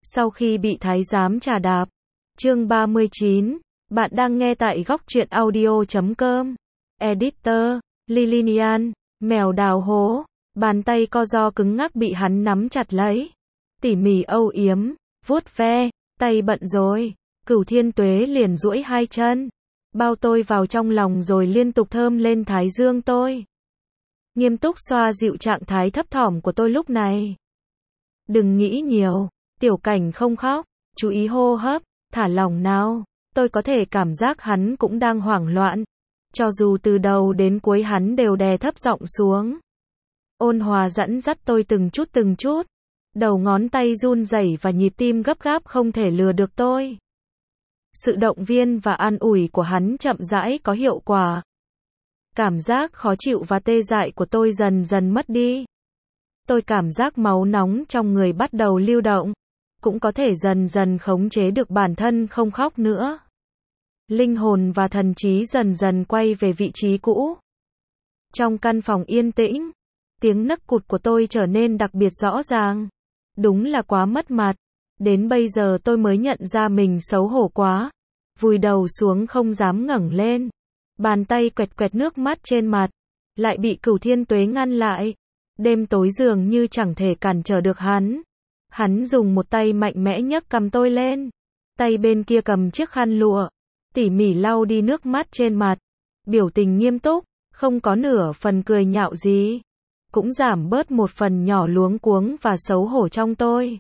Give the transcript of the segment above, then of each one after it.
Sau khi bị thái giám trà đạp. Chương 39. Bạn đang nghe tại góc truyện audio.com. Editor, Lilinian, mèo đào hố. Bàn tay co ro cứng ngắc bị hắn nắm chặt lấy. Tỉ mỉ âu yếm, vuốt ve, tay bận rồi. Cửu Thiên Tuế liền duỗi hai chân. Bao tôi vào trong lòng rồi liên tục thơm lên thái dương tôi. Nghiêm túc xoa dịu trạng thái thấp thỏm của tôi lúc này. Đừng nghĩ nhiều, Tiểu Cảnh không khóc, chú ý hô hấp, thả lỏng nào. Tôi có thể cảm giác hắn cũng đang hoảng loạn. Cho dù từ đầu đến cuối hắn đều đè thấp giọng xuống. Ôn hòa dẫn dắt tôi từng chút. Đầu ngón tay run rẩy và nhịp tim gấp gáp không thể lừa được tôi. Sự động viên và an ủi của hắn chậm rãi có hiệu quả. Cảm giác khó chịu và tê dại của tôi dần dần mất đi. Tôi cảm giác máu nóng trong người bắt đầu lưu động. Cũng có thể dần dần khống chế được bản thân không khóc nữa. Linh hồn và thần trí dần dần quay về vị trí cũ. Trong căn phòng yên tĩnh, tiếng nấc cụt của tôi trở nên đặc biệt rõ ràng. Đúng là quá mất mặt. Đến bây giờ tôi mới nhận ra mình xấu hổ quá. Vùi đầu xuống không dám ngẩng lên. Bàn tay quẹt nước mắt trên mặt. Lại bị Cửu Thiên Tuế ngăn lại. Đêm tối dường như chẳng thể cản trở được hắn. Hắn dùng một tay mạnh mẽ nhấc cầm tôi lên. Tay bên kia cầm chiếc khăn lụa. Tỉ mỉ lau đi nước mắt trên mặt. Biểu tình nghiêm túc, không có nửa phần cười nhạo gì. Cũng giảm bớt một phần nhỏ luống cuống và xấu hổ trong tôi.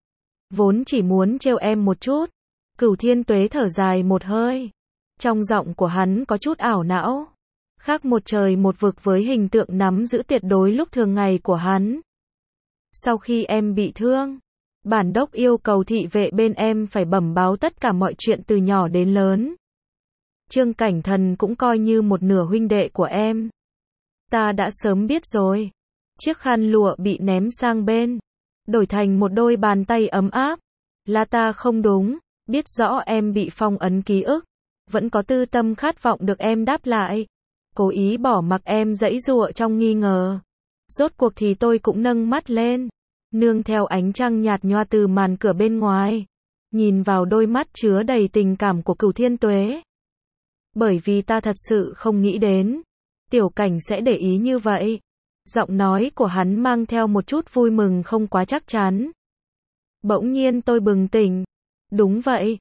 Vốn chỉ muốn trêu em một chút. Cửu Thiên Tuế thở dài một hơi. Trong giọng của hắn có chút ảo não. Khác một trời một vực với hình tượng nắm giữ tuyệt đối lúc thường ngày của hắn. Sau khi em bị thương, bản đốc yêu cầu thị vệ bên em phải bẩm báo tất cả mọi chuyện từ nhỏ đến lớn. Trương Cảnh Thần cũng coi như một nửa huynh đệ của em. Ta đã sớm biết rồi. Chiếc khăn lụa bị ném sang bên, đổi thành một đôi bàn tay ấm áp. Là ta không đúng, biết rõ em bị phong ấn ký ức, vẫn có tư tâm khát vọng được em đáp lại. Cố ý bỏ mặc em giãy giụa trong nghi ngờ. Rốt cuộc thì tôi cũng nâng mắt lên, nương theo ánh trăng nhạt nhòa từ màn cửa bên ngoài, nhìn vào đôi mắt chứa đầy tình cảm của Cửu Thiên Tuế. Bởi vì ta thật sự không nghĩ đến Tiểu Cảnh sẽ để ý như vậy. Giọng nói của hắn mang theo một chút vui mừng không quá chắc chắn. Bỗng nhiên tôi bừng tỉnh. Đúng vậy,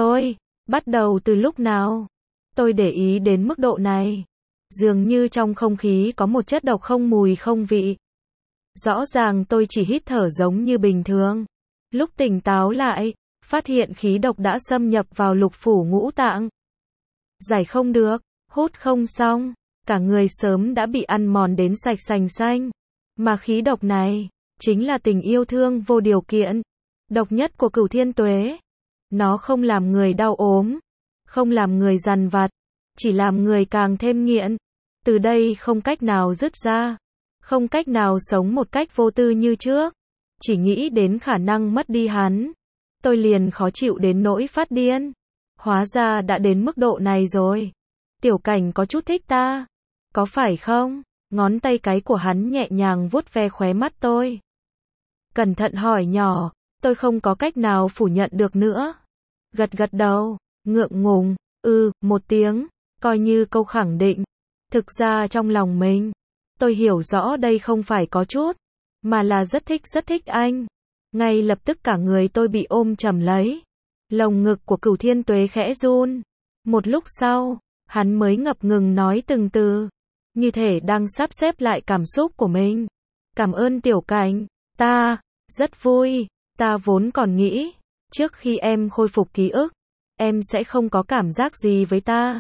bắt đầu từ lúc nào tôi để ý đến mức độ này. Dường như trong không khí có một chất độc không mùi không vị. Rõ ràng tôi chỉ hít thở giống như bình thường. Lúc tỉnh táo lại, phát hiện khí độc đã xâm nhập vào lục phủ ngũ tạng. Giải không được, hút không xong, cả người sớm đã bị ăn mòn đến sạch sành xanh. Mà khí độc này, chính là tình yêu thương vô điều kiện, độc nhất của Cửu Thiên Tuế. Nó không làm người đau ốm, không làm người dằn vặt, chỉ làm người càng thêm nghiện. Từ đây không cách nào dứt ra, không cách nào sống một cách vô tư như trước. Chỉ nghĩ đến khả năng mất đi hắn, tôi liền khó chịu đến nỗi phát điên. Hóa ra đã đến mức độ này rồi. Tiểu Cảnh có chút thích ta, có phải không? Ngón tay cái của hắn nhẹ nhàng vuốt ve khóe mắt tôi. Cẩn thận hỏi nhỏ, tôi không có cách nào phủ nhận được nữa. Gật đầu, ngượng ngùng, một tiếng, coi như câu khẳng định. Thực ra trong lòng mình, tôi hiểu rõ đây không phải có chút, mà là rất thích anh. Ngay lập tức cả người tôi bị ôm chầm lấy. Lồng ngực của Cửu Thiên Tuế khẽ run. Một lúc sau, hắn mới ngập ngừng nói từng từ, như thể đang sắp xếp lại cảm xúc của mình. Cảm ơn Tiểu Cảnh, ta rất vui. Ta vốn còn nghĩ, trước khi em khôi phục ký ức, em sẽ không có cảm giác gì với ta.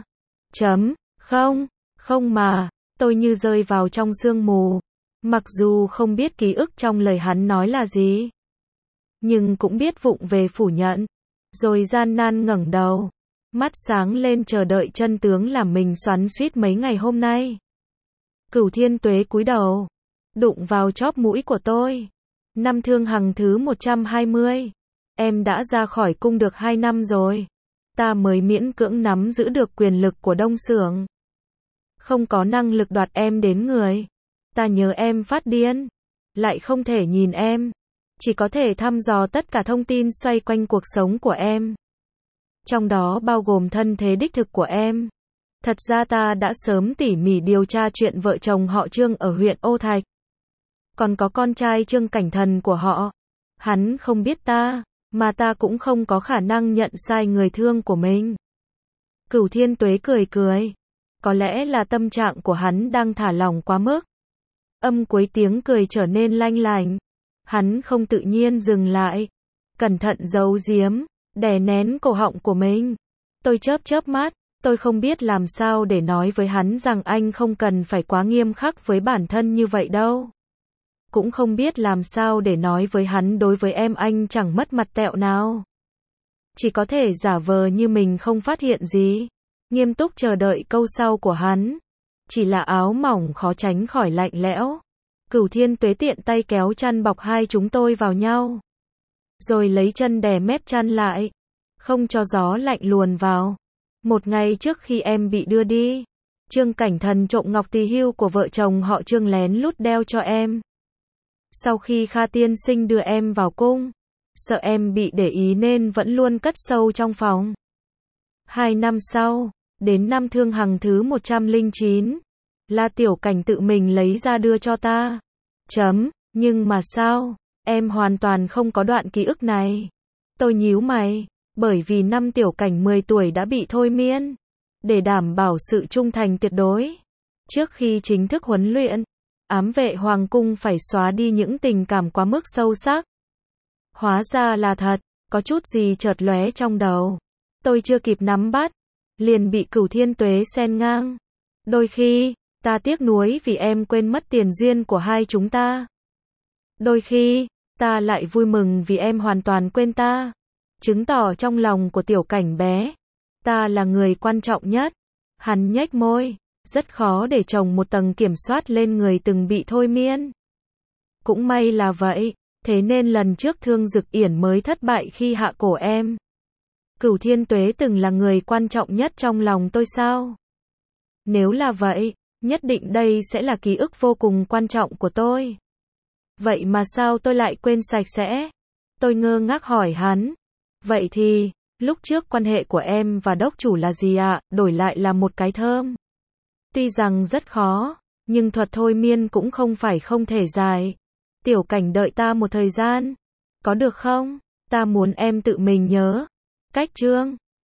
Không mà, tôi như rơi vào trong sương mù. Mặc dù không biết ký ức trong lời hắn nói là gì, nhưng cũng biết vụng về phủ nhận. Rồi gian nan ngẩng đầu, mắt sáng lên chờ đợi chân tướng làm mình xoắn xuýt mấy ngày hôm nay. Cửu Thiên Tuế cúi đầu, đụng vào chóp mũi của tôi. Năm Thương Hằng thứ 120. Em đã ra khỏi cung được 2 năm rồi. Ta mới miễn cưỡng nắm giữ được quyền lực của Đông Xưởng. Không có năng lực đoạt em đến người. Ta nhớ em phát điên, lại không thể nhìn em. chỉ có thể thăm dò tất cả thông tin xoay quanh cuộc sống của em. Trong đó bao gồm thân thế đích thực của em. Thật ra ta đã sớm tỉ mỉ điều tra chuyện vợ chồng họ Trương ở huyện Ô Thạch. Còn có con trai Trương Cảnh Thần của họ. Hắn không biết ta, mà ta cũng không có khả năng nhận sai người thương của mình. Cửu Thiên Tuế cười cười. Có lẽ là tâm trạng của hắn đang thả lỏng quá mức. Âm cuối tiếng cười trở nên lanh lành. Hắn không tự nhiên dừng lại. Cẩn thận giấu giếm, đè nén cổ họng của mình. Tôi chớp mắt, tôi không biết làm sao để nói với hắn rằng anh không cần phải quá nghiêm khắc với bản thân như vậy đâu. Cũng không biết làm sao để nói với hắn đối với em anh chẳng mất mặt tẹo nào. Chỉ có thể giả vờ như mình không phát hiện gì. Nghiêm túc chờ đợi câu sau của hắn. Chỉ là áo mỏng khó tránh khỏi lạnh lẽo. Cửu Thiên Tuế tiện tay kéo chăn bọc hai chúng tôi vào nhau. Rồi lấy chân đè mép chăn lại. Không cho gió lạnh luồn vào. Một ngày trước khi em bị đưa đi, Trương Cảnh Thần trộm ngọc tỳ hưu của vợ chồng họ Trương lén lút đeo cho em. Sau khi Kha tiên sinh đưa em vào cung, sợ em bị để ý nên vẫn luôn cất sâu trong phòng. 2 năm sau, đến năm Thương Hằng thứ 109, La Tiểu Cảnh tự mình lấy ra đưa cho ta. Nhưng mà sao, em hoàn toàn không có đoạn ký ức này. Tôi nhíu mày, bởi vì năm Tiểu Cảnh 10 tuổi đã bị thôi miên, để đảm bảo sự trung thành tuyệt đối. Trước khi chính thức huấn luyện, ám vệ hoàng cung phải xóa đi những tình cảm quá mức sâu sắc. Hóa ra là thật, có chút gì chợt lóe trong đầu. Tôi chưa kịp nắm bắt, liền bị Cửu Thiên Tuế xen ngang. Đôi khi, ta tiếc nuối vì em quên mất tiền duyên của hai chúng ta. Đôi khi, ta lại vui mừng vì em hoàn toàn quên ta. Chứng tỏ trong lòng của Tiểu Cảnh bé, ta là người quan trọng nhất. Hắn nhếch môi, rất khó để chồng một tầng kiểm soát lên người từng bị thôi miên. Cũng may là vậy, thế nên lần trước Thương Dực Yển mới thất bại khi hạ cổ em. Cửu Thiên Tuế từng là người quan trọng nhất trong lòng tôi sao? Nếu là vậy, nhất định đây sẽ là ký ức vô cùng quan trọng của tôi. Vậy mà sao tôi lại quên sạch sẽ? Tôi ngơ ngác hỏi hắn. Vậy thì, lúc trước quan hệ của em và đốc chủ là gì ạ? Đổi lại là một cái thơm. Tuy rằng rất khó, nhưng thuật thôi miên cũng không phải không thể giải. Tiểu Cảnh đợi ta một thời gian. Có được không? Ta muốn em tự mình nhớ. Cách Trương